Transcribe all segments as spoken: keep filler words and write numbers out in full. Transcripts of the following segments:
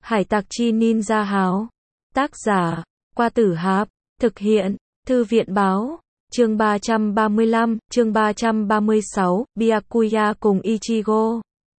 Hải tặc chi ninja háo. Tác giả, Qua Tử Hạp. Thực hiện, Thư viện báo. Chương ba trăm ba mươi lăm, chương ba trăm ba mươi sáu, Byakuya cùng Ichigo.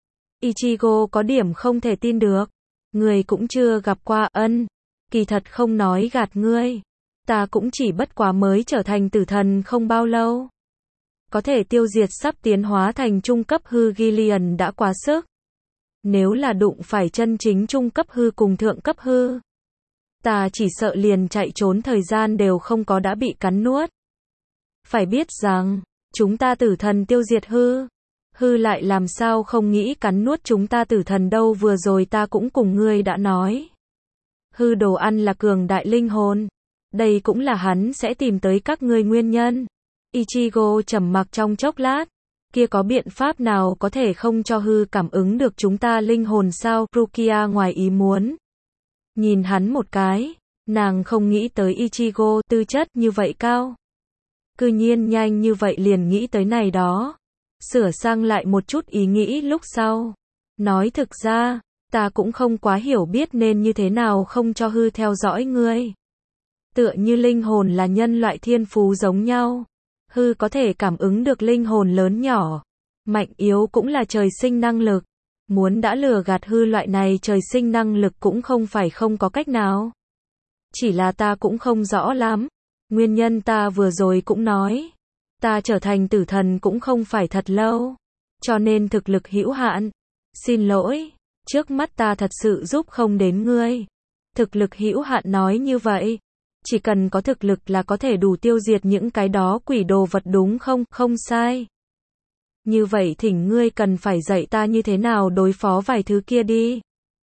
Ichigo có điểm không thể tin được. Người cũng chưa gặp qua, ân. Kỳ thật không nói gạt ngươi. Ta cũng chỉ bất quá mới trở thành tử thần không bao lâu. Có thể tiêu diệt sắp tiến hóa thành trung cấp hư Gillian đã quá sức. Nếu là đụng phải chân chính trung cấp hư cùng thượng cấp hư, ta chỉ sợ liền chạy trốn thời gian đều không có đã bị cắn nuốt. Phải biết rằng, chúng ta tử thần tiêu diệt hư. Hư lại làm sao không nghĩ cắn nuốt chúng ta tử thần đâu, vừa rồi ta cũng cùng ngươi đã nói. Hư đồ ăn là cường đại linh hồn. Đây cũng là hắn sẽ tìm tới các ngươi nguyên nhân. Ichigo trầm mặc trong chốc lát. Kia có biện pháp nào có thể không cho hư cảm ứng được chúng ta linh hồn sao? Rukia ngoài ý muốn. Nhìn hắn một cái. Nàng không nghĩ tới Ichigo tư chất như vậy cao. Cư nhiên nhanh như vậy liền nghĩ tới này đó. Sửa sang lại một chút ý nghĩ lúc sau. Nói thực ra, ta cũng không quá hiểu biết nên như thế nào không cho hư theo dõi ngươi. Tựa như linh hồn là nhân loại thiên phú giống nhau. Hư có thể cảm ứng được linh hồn lớn nhỏ. Mạnh yếu cũng là trời sinh năng lực. Muốn đã lừa gạt hư loại này trời sinh năng lực cũng không phải không có cách nào. Chỉ là ta cũng không rõ lắm. Nguyên nhân ta vừa rồi cũng nói. Ta trở thành tử thần cũng không phải thật lâu. Cho nên thực lực hữu hạn. Xin lỗi. Trước mắt ta thật sự giúp không đến ngươi. Thực lực hữu hạn nói như vậy. Chỉ cần có thực lực là có thể đủ tiêu diệt những cái đó quỷ đồ vật đúng không? Không sai. Như vậy thỉnh ngươi cần phải dạy ta như thế nào đối phó vài thứ kia đi.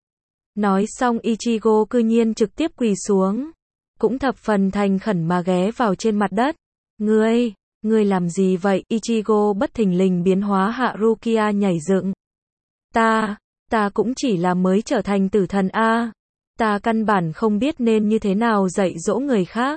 Nói xong Ichigo cư nhiên trực tiếp quỳ xuống. Cũng thập phần thành khẩn mà ghé vào trên mặt đất. Ngươi, ngươi làm gì vậy? Ichigo bất thình lình biến hóa hạ Rukia nhảy dựng. Ta, ta cũng chỉ là mới trở thành tử thần A. Ta căn bản không biết nên như thế nào dạy dỗ người khác.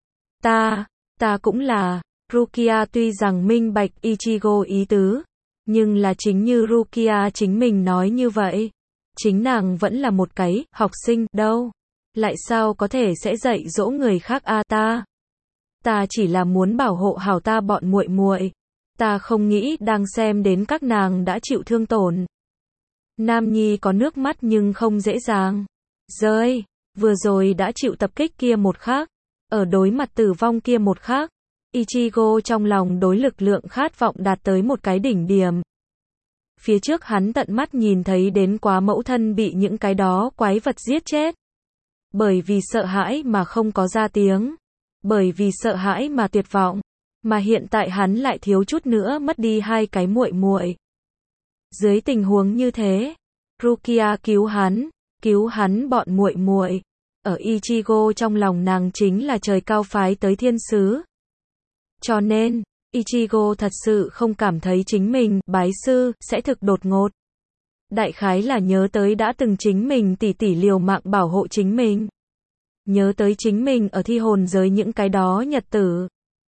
Ta, ta cũng là. Rukia tuy rằng minh bạch Ichigo ý tứ, nhưng là chính như Rukia chính mình nói như vậy. Chính nàng vẫn là một cái học sinh đâu. Lại sao có thể sẽ dạy dỗ người khác a? Ta, ta chỉ là muốn bảo hộ hảo ta bọn muội muội. Ta không nghĩ đang xem đến các nàng đã chịu thương tổn. Nam Nhi có nước mắt nhưng không dễ dàng rơi. Vừa rồi đã chịu tập kích kia một khắc, ở đối mặt tử vong kia một khắc, Ichigo trong lòng đối lực lượng khát vọng đạt tới một cái đỉnh điểm. Phía trước hắn tận mắt nhìn thấy đến quá mẫu thân bị những cái đó quái vật giết chết. Bởi vì sợ hãi mà không có ra tiếng. Bởi vì sợ hãi mà tuyệt vọng. Mà hiện tại hắn lại thiếu chút nữa mất đi hai cái muội muội. Dưới tình huống như thế, Rukia cứu hắn, cứu hắn bọn muội muội. Ở Ichigo trong lòng nàng chính là trời cao phái tới thiên sứ. Cho nên, Ichigo thật sự không cảm thấy chính mình, bái sư, sẽ thực đột ngột. Đại khái là nhớ tới đã từng chính mình tỉ tỉ liều mạng bảo hộ chính mình. Nhớ tới chính mình ở thi hồn giới những cái đó nhật tử.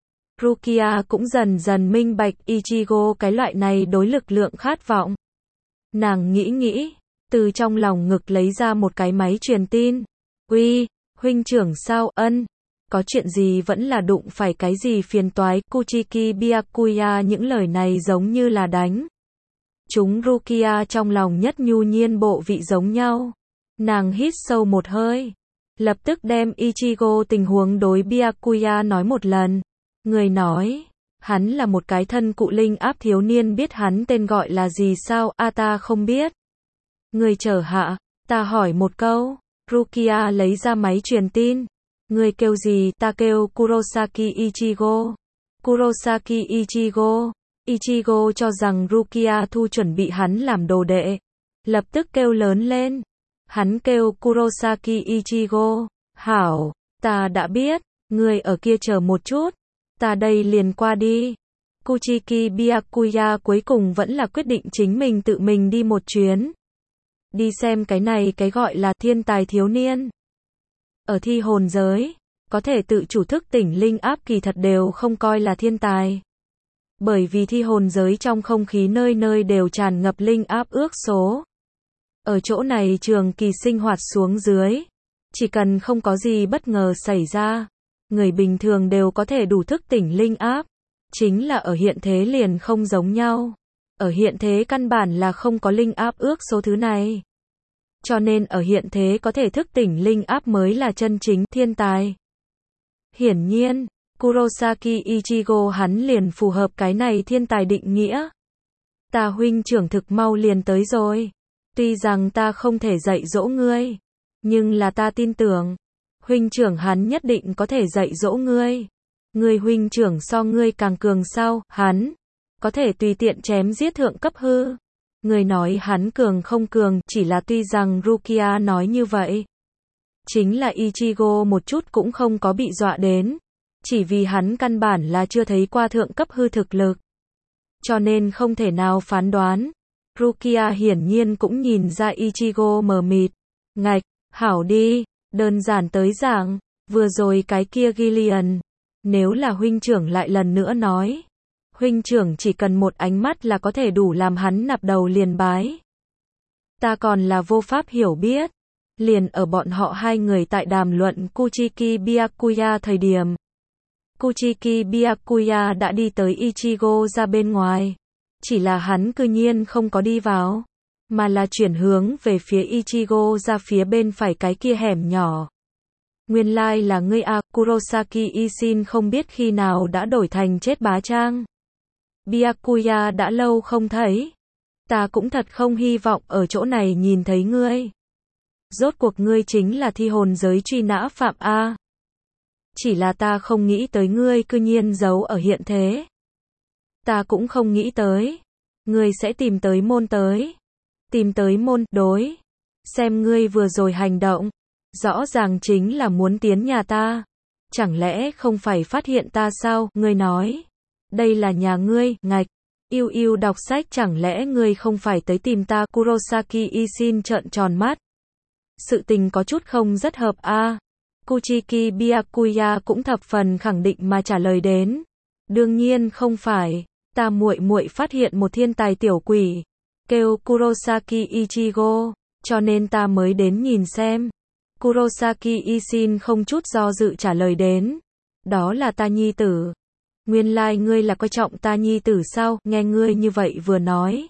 Rukia cũng dần dần minh bạch Ichigo cái loại này đối lực lượng khát vọng. Nàng nghĩ nghĩ, từ trong lòng ngực lấy ra một cái máy truyền tin. Uy, huynh trưởng sao? Ân. Có chuyện gì vẫn là đụng phải cái gì phiền toái? Kuchiki Byakuya những lời này giống như là đánh. Chúng Rukia trong lòng nhất nhu nhiên bộ vị giống nhau. Nàng hít sâu một hơi. Lập tức đem Ichigo tình huống đối Byakuya nói một lần. Người nói, hắn là một cái thân cụ linh áp thiếu niên, biết hắn tên gọi là gì sao? A ta không biết. Người chờ hạ, ta hỏi một câu. Rukia lấy ra máy truyền tin. Người kêu gì? Ta kêu Kurosaki Ichigo. Kurosaki Ichigo. Ichigo cho rằng Rukia thu chuẩn bị hắn làm đồ đệ. Lập tức kêu lớn lên. Hắn kêu Kurosaki Ichigo. Hảo, ta đã biết. Người ở kia chờ một chút. Ta đây liền qua đi. Kuchiki Byakuya cuối cùng vẫn là quyết định chính mình tự mình đi một chuyến. Đi xem cái này cái gọi là thiên tài thiếu niên. Ở thi hồn giới, có thể tự chủ thức tỉnh linh áp kỳ thật đều không coi là thiên tài. Bởi vì thi hồn giới trong không khí nơi nơi đều tràn ngập linh áp ước số. Ở chỗ này trường kỳ sinh hoạt xuống dưới. Chỉ cần không có gì bất ngờ xảy ra, người bình thường đều có thể đủ thức tỉnh linh áp. Chính là ở hiện thế liền không giống nhau. Ở hiện thế căn bản là không có linh áp ước số thứ này. Cho nên ở hiện thế có thể thức tỉnh linh áp mới là chân chính thiên tài. Hiển nhiên, Kurosaki Ichigo hắn liền phù hợp cái này thiên tài định nghĩa. Ta huynh trưởng thực mau liền tới rồi. Tuy rằng ta không thể dạy dỗ ngươi, nhưng là ta tin tưởng, huynh trưởng hắn nhất định có thể dạy dỗ ngươi. Ngươi huynh trưởng so ngươi càng cường sao, hắn có thể tùy tiện chém giết thượng cấp hư. Người nói hắn cường không cường, chỉ là tuy rằng Rukia nói như vậy. Chính là Ichigo một chút cũng không có bị dọa đến. Chỉ vì hắn căn bản là chưa thấy qua thượng cấp hư thực lực. Cho nên không thể nào phán đoán. Rukia hiển nhiên cũng nhìn ra Ichigo mờ mịt. Ngạch, hảo đi, đơn giản tới giảng, vừa rồi cái kia Gillian. Nếu là huynh trưởng lại lần nữa nói. Huynh trưởng chỉ cần một ánh mắt là có thể đủ làm hắn nạp đầu liền bái. Ta còn là vô pháp hiểu biết. Liền ở bọn họ hai người tại đàm luận Kuchiki Byakuya thời điểm. Kuchiki Byakuya đã đi tới Ichigo ra bên ngoài. Chỉ là hắn cư nhiên không có đi vào, mà là chuyển hướng về phía Ichigo ra phía bên phải cái kia hẻm nhỏ. Nguyên lai like là ngươi à, Kurosaki Ishin không biết khi nào đã đổi thành chết bá trang. Byakuya đã lâu không thấy. Ta cũng thật không hy vọng ở chỗ này nhìn thấy ngươi. Rốt cuộc ngươi chính là thi hồn giới truy nã phạm A. Chỉ là ta không nghĩ tới ngươi cư nhiên giấu ở hiện thế. Ta cũng không nghĩ tới. Ngươi sẽ tìm tới môn tới. Tìm tới môn, đối. Xem ngươi vừa rồi hành động. Rõ ràng chính là muốn tiến nhà ta. Chẳng lẽ không phải phát hiện ta sao, ngươi nói. Đây là nhà ngươi, ngạch. Yêu yêu đọc sách chẳng lẽ ngươi không phải tới tìm ta, Kurosaki Ishin trợn tròn mắt. Sự tình có chút không rất hợp a. À. Kuchiki Byakuya cũng thập phần khẳng định mà trả lời đến. Đương nhiên không phải, ta muội muội phát hiện một thiên tài tiểu quỷ, kêu Kurosaki Ichigo, cho nên ta mới đến nhìn xem. Kurosaki Ishin không chút do dự trả lời đến. Đó là ta nhi tử. Nguyên lai like ngươi là coi trọng ta nhi tử sao, nghe ngươi như vậy vừa nói.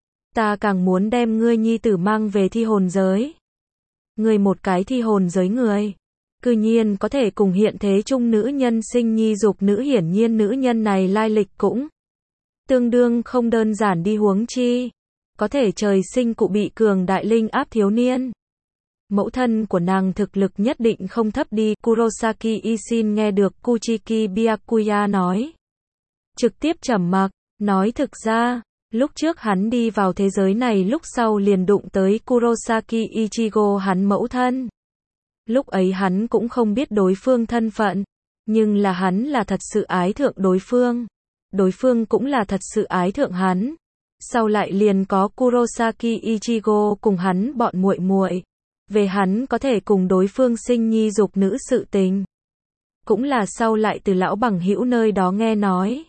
Ta càng muốn đem ngươi nhi tử mang về thi hồn giới. Ngươi một cái thi hồn giới người. Cư nhiên có thể cùng hiện thế chung nữ nhân sinh nhi dục nữ, hiển nhiên nữ nhân này lai lịch cũng tương đương không đơn giản đi, huống chi có thể trời sinh cụ bị cường đại linh áp thiếu niên. Mẫu thân của nàng thực lực nhất định không thấp đi. Kurosaki Ishin nghe được Kuchiki Byakuya nói, trực tiếp trầm mặc, nói thực ra, lúc trước hắn đi vào thế giới này lúc sau liền đụng tới Kurosaki Ichigo hắn mẫu thân. Lúc ấy hắn cũng không biết đối phương thân phận, nhưng là hắn là thật sự ái thượng đối phương. Đối phương cũng là thật sự ái thượng hắn. Sau lại liền có Kurosaki Ichigo cùng hắn bọn muội muội. Về hắn có thể cùng đối phương sinh nhi dục nữ sự tình. Cũng là sau lại từ lão bằng hữu nơi đó nghe nói.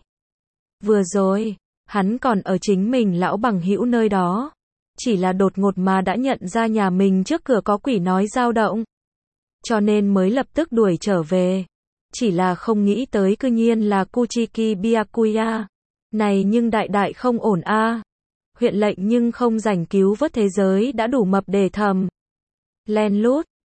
Vừa rồi, hắn còn ở chính mình lão bằng hữu nơi đó. Chỉ là đột ngột mà đã nhận ra nhà mình trước cửa có quỷ nói dao động. Cho nên mới lập tức đuổi trở về. Chỉ là không nghĩ tới cư nhiên là Kuchiki Byakuya. Này nhưng đại đại không ổn a. À. Huyện lệnh nhưng không rảnh cứu vớt thế giới đã đủ mập để thầm. Len lút,